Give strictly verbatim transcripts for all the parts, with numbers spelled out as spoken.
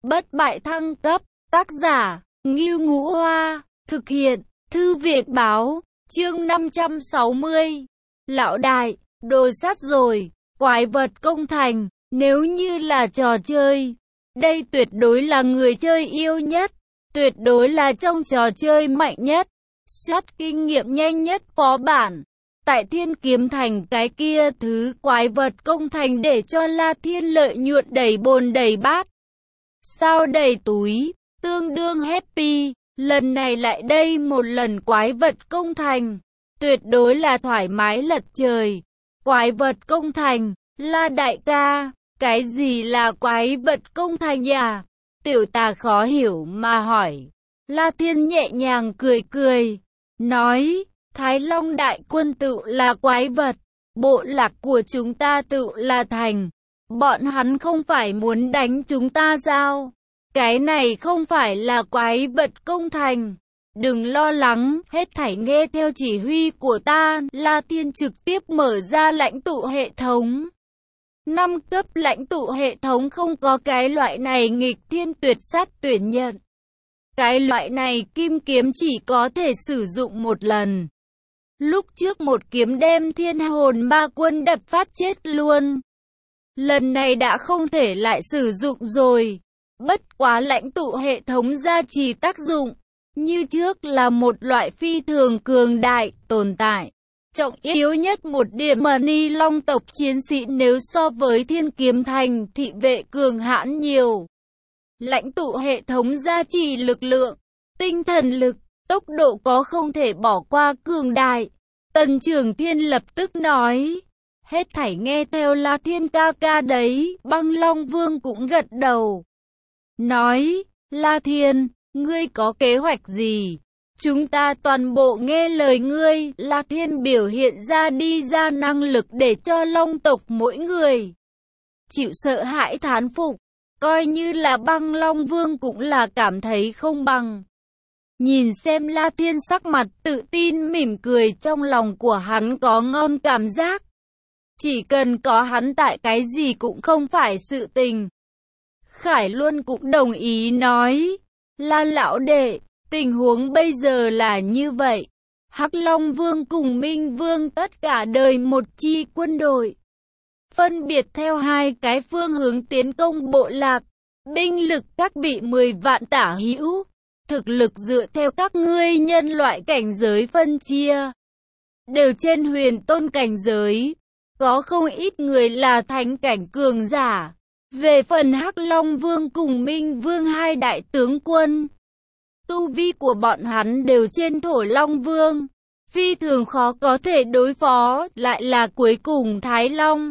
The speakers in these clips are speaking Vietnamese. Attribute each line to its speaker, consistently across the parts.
Speaker 1: Bất bại thăng cấp, tác giả, Ngưu Ngũ Hoa, thực hiện, Thư viện báo, chương năm trăm sáu mươi. Lão đại, đồ sát rồi, quái vật công thành, nếu như là trò chơi, đây tuyệt đối là người chơi yêu nhất, tuyệt đối là trong trò chơi mạnh nhất, sát kinh nghiệm nhanh nhất phó bản. Tại Thiên Kiếm Thành cái kia thứ quái vật công thành để cho La Thiên lợi nhuận đầy bồn đầy bát. Sao đầy túi, tương đương happy, lần này lại đây một lần quái vật công thành, tuyệt đối là thoải mái lật trời. Quái vật công thành, La đại ca, cái gì là quái vật công thành à? Tiểu Tà khó hiểu mà hỏi. La Thiên nhẹ nhàng cười cười, nói, Thái Long đại quân tự là quái vật, bộ lạc của chúng ta tự là thành. Bọn hắn không phải muốn đánh chúng ta sao? Cái này không phải là quái vật công thành. Đừng lo lắng, hết thảy nghe theo chỉ huy của ta. La Thiên trực tiếp mở ra lãnh tụ hệ thống. Năm cấp lãnh tụ hệ thống không có cái loại này nghịch thiên tuyệt sát tuyển nhận. Cái loại này kim kiếm chỉ có thể sử dụng một lần. Lúc trước một kiếm đem thiên hồn ma quân đập phát chết luôn. Lần này đã không thể lại sử dụng rồi. Bất quá lãnh tụ hệ thống gia trì tác dụng, như trước là một loại phi thường cường đại, tồn tại. Trọng yếu nhất một điểm mà Ni Long tộc chiến sĩ nếu so với Thiên Kiếm Thành thị vệ cường hãn nhiều. Lãnh tụ hệ thống gia trì lực lượng, tinh thần lực, tốc độ có không thể bỏ qua cường đại. Tần Trường Thiên lập tức nói, hết thảy nghe theo La Thiên ca ca đấy. Băng Long Vương cũng gật đầu. Nói, La Thiên, ngươi có kế hoạch gì? Chúng ta toàn bộ nghe lời ngươi. La Thiên biểu hiện ra đi ra năng lực để cho Long tộc mỗi người chịu sợ hãi thán phục. Coi như là Băng Long Vương cũng là cảm thấy không bằng. Nhìn xem La Thiên sắc mặt tự tin mỉm cười, trong lòng của hắn có ngon cảm giác. Chỉ cần có hắn tại cái gì cũng không phải sự tình. Khải Luân cũng đồng ý nói, La lão đệ, tình huống bây giờ là như vậy. Hắc Long Vương cùng Minh Vương tất cả đời một chi quân đội, phân biệt theo hai cái phương hướng tiến công bộ lạc. Binh lực các bị mười vạn tả hữu. Thực lực dựa theo các ngươi nhân loại cảnh giới phân chia, đều trên huyền tôn cảnh giới. Có không ít người là thánh cảnh cường giả. Về phần Hắc Long Vương cùng Minh Vương hai đại tướng quân, tu vi của bọn hắn đều trên Thổ Long Vương, phi thường khó có thể đối phó. Lại là cuối cùng Thái Long,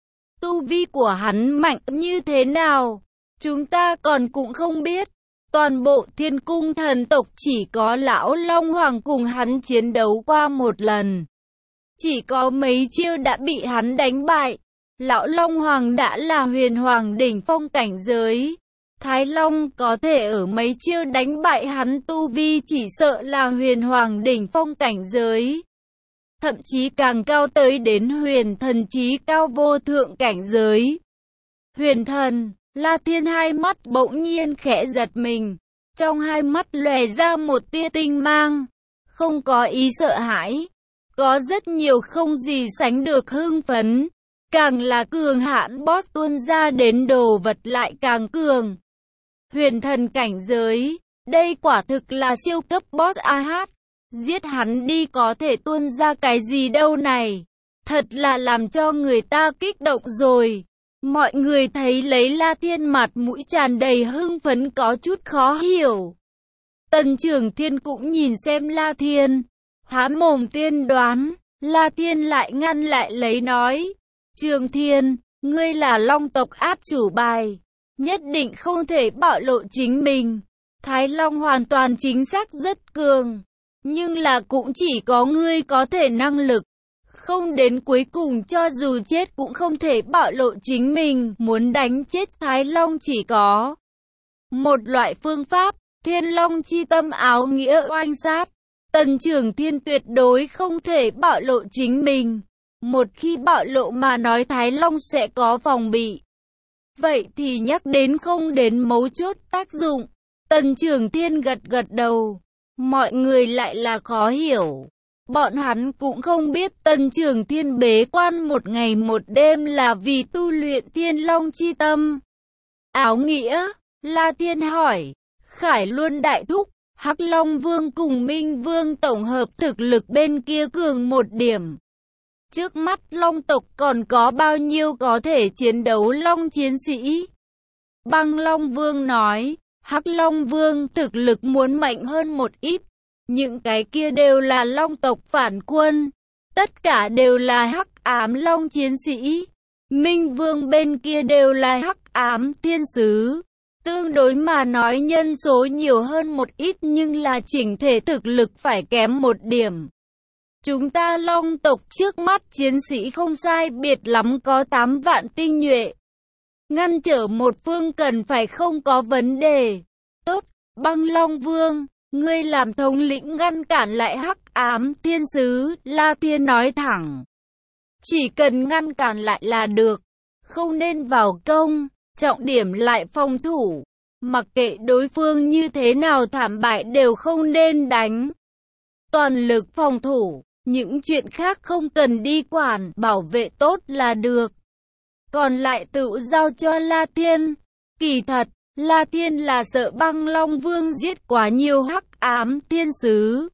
Speaker 1: tu vi của hắn mạnh như thế nào, chúng ta còn cũng không biết. Toàn bộ Thiên Cung thần tộc chỉ có lão Long Hoàng cùng hắn chiến đấu qua một lần, chỉ có mấy chiêu đã bị hắn đánh bại. Lão Long Hoàng đã là huyền hoàng đỉnh phong cảnh giới. Thái Long có thể ở mấy chiêu đánh bại hắn, tu vi chỉ sợ là huyền hoàng đỉnh phong cảnh giới. Thậm chí càng cao tới đến huyền thần chí cao vô thượng cảnh giới. Huyền thần, La Thiên hai mắt bỗng nhiên khẽ giật mình. Trong hai mắt lóe ra một tia tinh mang. Không có ý sợ hãi. Có rất nhiều không gì sánh được hưng phấn. Càng là cường hãn boss tuôn ra đến đồ vật lại càng cường. Huyền thần cảnh giới, đây quả thực là siêu cấp boss a hát. Giết hắn đi có thể tuôn ra cái gì đâu này. Thật là làm cho người ta kích động rồi. Mọi người thấy lấy La Thiên mặt mũi tràn đầy hưng phấn có chút khó hiểu. Tần Trường Thiên cũng nhìn xem La Thiên, há mồm tiên đoán. La Thiên lại ngăn lại lấy nói, Trường Thiên, ngươi là Long tộc át chủ bài, nhất định không thể bạo lộ chính mình. Thái Long hoàn toàn chính xác rất cường, nhưng là cũng chỉ có ngươi có thể năng lực. Không đến cuối cùng cho dù chết cũng không thể bạo lộ chính mình. Muốn đánh chết Thái Long chỉ có một loại phương pháp, Thiên Long chi tâm áo nghĩa oanh sát. Tần Trường Thiên tuyệt đối không thể bạo lộ chính mình. Một khi bạo lộ mà nói Thái Long sẽ có phòng bị. Vậy thì nhắc đến không đến mấu chốt tác dụng. Tần Trường Thiên gật gật đầu. Mọi người lại là khó hiểu. Bọn hắn cũng không biết Tần Trường Thiên bế quan một ngày một đêm là vì tu luyện Thiên Long chi tâm. Áo nghĩa, La Thiên hỏi. Khải Luân đại thúc, Hắc Long Vương cùng Minh Vương tổng hợp thực lực bên kia cường một điểm. Trước mắt Long tộc còn có bao nhiêu có thể chiến đấu Long chiến sĩ? Băng Long Vương nói, Hắc Long Vương thực lực muốn mạnh hơn một ít. Những cái kia đều là Long tộc phản quân. Tất cả đều là Hắc ám Long chiến sĩ. Minh Vương bên kia đều là Hắc ám thiên sứ. Tương đối mà nói nhân số nhiều hơn một ít nhưng là chỉnh thể thực lực phải kém một điểm. Chúng ta Long tộc trước mắt chiến sĩ không sai biệt lắm có tám vạn tinh nhuệ. Ngăn trở một phương cần phải không có vấn đề. Tốt, Băng Long Vương, ngươi làm thống lĩnh ngăn cản lại Hắc ám thiên sứ, La Thiên nói thẳng. Chỉ cần ngăn cản lại là được, không nên vào công, trọng điểm lại phòng thủ. Mặc kệ đối phương như thế nào thảm bại đều không nên đánh. Toàn lực phòng thủ, những chuyện khác không cần đi quản, bảo vệ tốt là được. Còn lại tự giao cho La Thiên. Kỳ thật, La Thiên là sợ Băng Long Vương giết quá nhiều Hắc ám thiên sứ.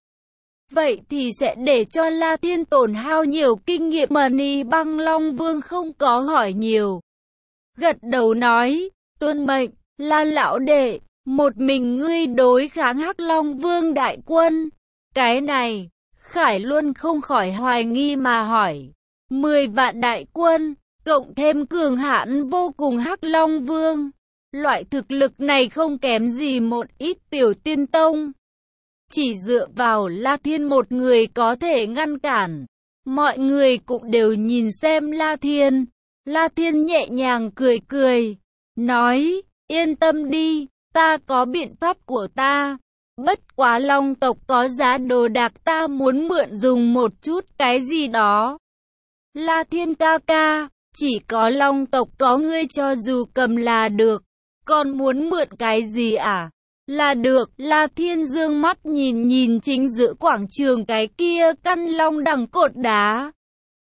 Speaker 1: Vậy thì sẽ để cho La Thiên tổn hao nhiều kinh nghiệm mà ni Băng Long Vương không có hỏi nhiều. Gật đầu nói, tuân mệnh, La lão đệ, một mình ngươi đối kháng Hắc Long Vương đại quân. Cái này, Khải Luân không khỏi hoài nghi mà hỏi. Mười vạn đại quân, cộng thêm cường hãn vô cùng Hắc Long Vương. Loại thực lực này không kém gì một ít tiểu tiên tông. Chỉ dựa vào La Thiên một người có thể ngăn cản. Mọi người cũng đều nhìn xem La Thiên. La Thiên nhẹ nhàng cười cười. Nói, yên tâm đi, ta có biện pháp của ta. Bất quá Long tộc có giá đồ đạc ta muốn mượn dùng một chút cái gì đó. La Thiên ca ca, chỉ có Long tộc có ngươi cho dù cầm là được. Còn muốn mượn cái gì à? Là được, La Thiên dương mắt nhìn nhìn chính giữa quảng trường cái kia căn long đằng cột đá.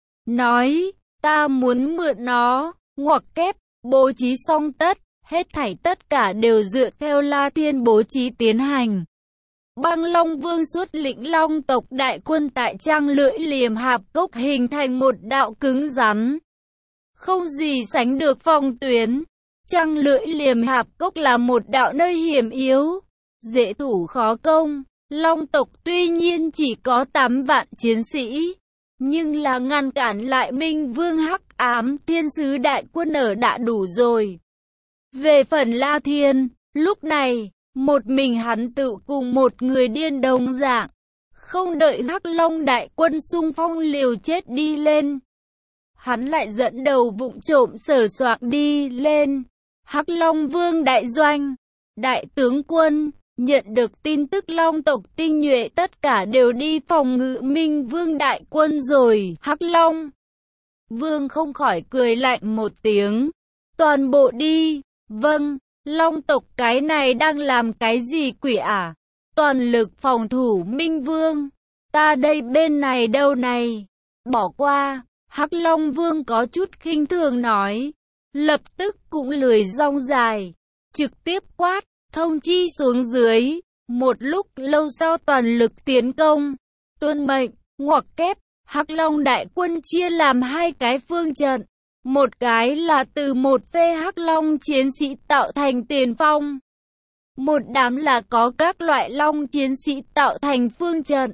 Speaker 1: Nói, ta muốn mượn nó, ngoặc kép, bố trí xong tất, hết thảy tất cả đều dựa theo La Thiên bố trí tiến hành. Băng Long Vương xuất lĩnh Long tộc đại quân tại trang lưỡi liềm hạp cốc hình thành một đạo cứng rắn. Không gì sánh được phòng tuyến. Trăng lưỡi liềm hạp cốc là một đạo nơi hiểm yếu, dễ thủ khó công. Long tộc tuy nhiên chỉ có tám vạn chiến sĩ, nhưng là ngăn cản lại Minh Vương Hắc ám thiên sứ đại quân ở đã đủ rồi. Về phần La Thiên, lúc này, một mình hắn tự cùng một người điên đồng dạng, không đợi Hắc Long đại quân xung phong liều chết đi lên. Hắn lại dẫn đầu vụng trộm sờ soạng đi lên. Hắc Long Vương đại doanh, đại tướng quân, nhận được tin tức Long tộc tinh nhuệ tất cả đều đi phòng ngự Minh Vương đại quân rồi. Hắc Long Vương không khỏi cười lạnh một tiếng. Toàn bộ đi. Vâng, Long tộc cái này đang làm cái gì quỷ à? Toàn lực phòng thủ Minh Vương. Ta đây bên này đâu này? Bỏ qua. Hắc Long Vương có chút khinh thường nói. Lập tức cũng lười rong dài, trực tiếp quát, thông chi xuống dưới. Một lúc lâu sau toàn lực tiến công. Tuân mệnh, ngoặc kép, Hắc Long đại quân chia làm hai cái phương trận. Một cái là từ một phê Hắc Long chiến sĩ tạo thành tiền phong. Một đám là có các loại Long chiến sĩ tạo thành phương trận.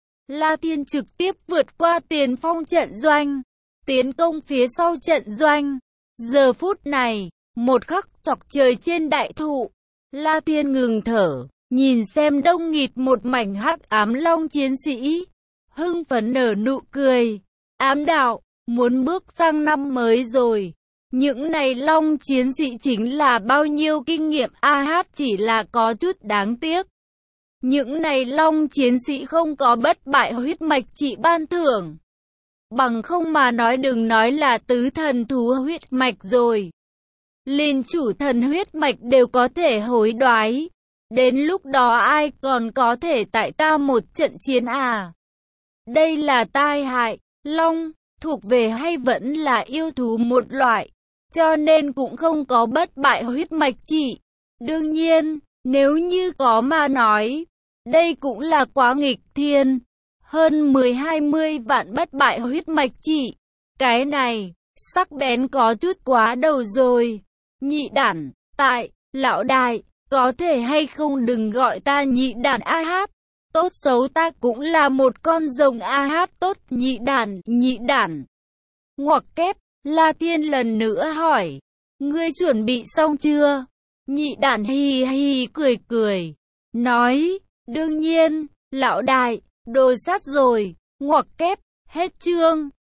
Speaker 1: La Thiên trực tiếp vượt qua tiền phong trận doanh, tiến công phía sau trận doanh. Giờ phút này, một khắc chọc trời trên đại thụ, La Thiên ngừng thở, nhìn xem đông nghịt một mảnh hắc ám Long chiến sĩ, hưng phấn nở nụ cười. Ám đạo, muốn bước sang năm mới rồi. Những này Long chiến sĩ chính là bao nhiêu kinh nghiệm a hát chỉ là có chút đáng tiếc. Những này Long chiến sĩ không có bất bại huyết mạch trị ban thưởng. Bằng không mà nói đừng nói là tứ thần thú huyết mạch rồi. liền chủ thần huyết mạch đều có thể hối đoái. Đến lúc đó ai còn có thể tại ta một trận chiến à? Đây là tai hại, long, thuộc về hay vẫn là yêu thú một loại, cho nên cũng không có bất bại huyết mạch chỉ. Đương nhiên, nếu như có mà nói, đây cũng là quá nghịch thiên. Hơn mười hai mươi vạn bất bại huyết mạch chỉ. Cái này, sắc bén có chút quá đầu rồi. Nhị đản, tại, lão đại, có thể hay không đừng gọi ta nhị đản a hát. Tốt xấu ta cũng là một con rồng a hát tốt nhị đản, nhị đản. Ngoặc kép, La Tiên lần nữa hỏi. Ngươi chuẩn bị xong chưa? Nhị đản hì hì cười cười. Nói, đương nhiên, lão đại, đồ sát rồi. Ngoặc kép, hết chương.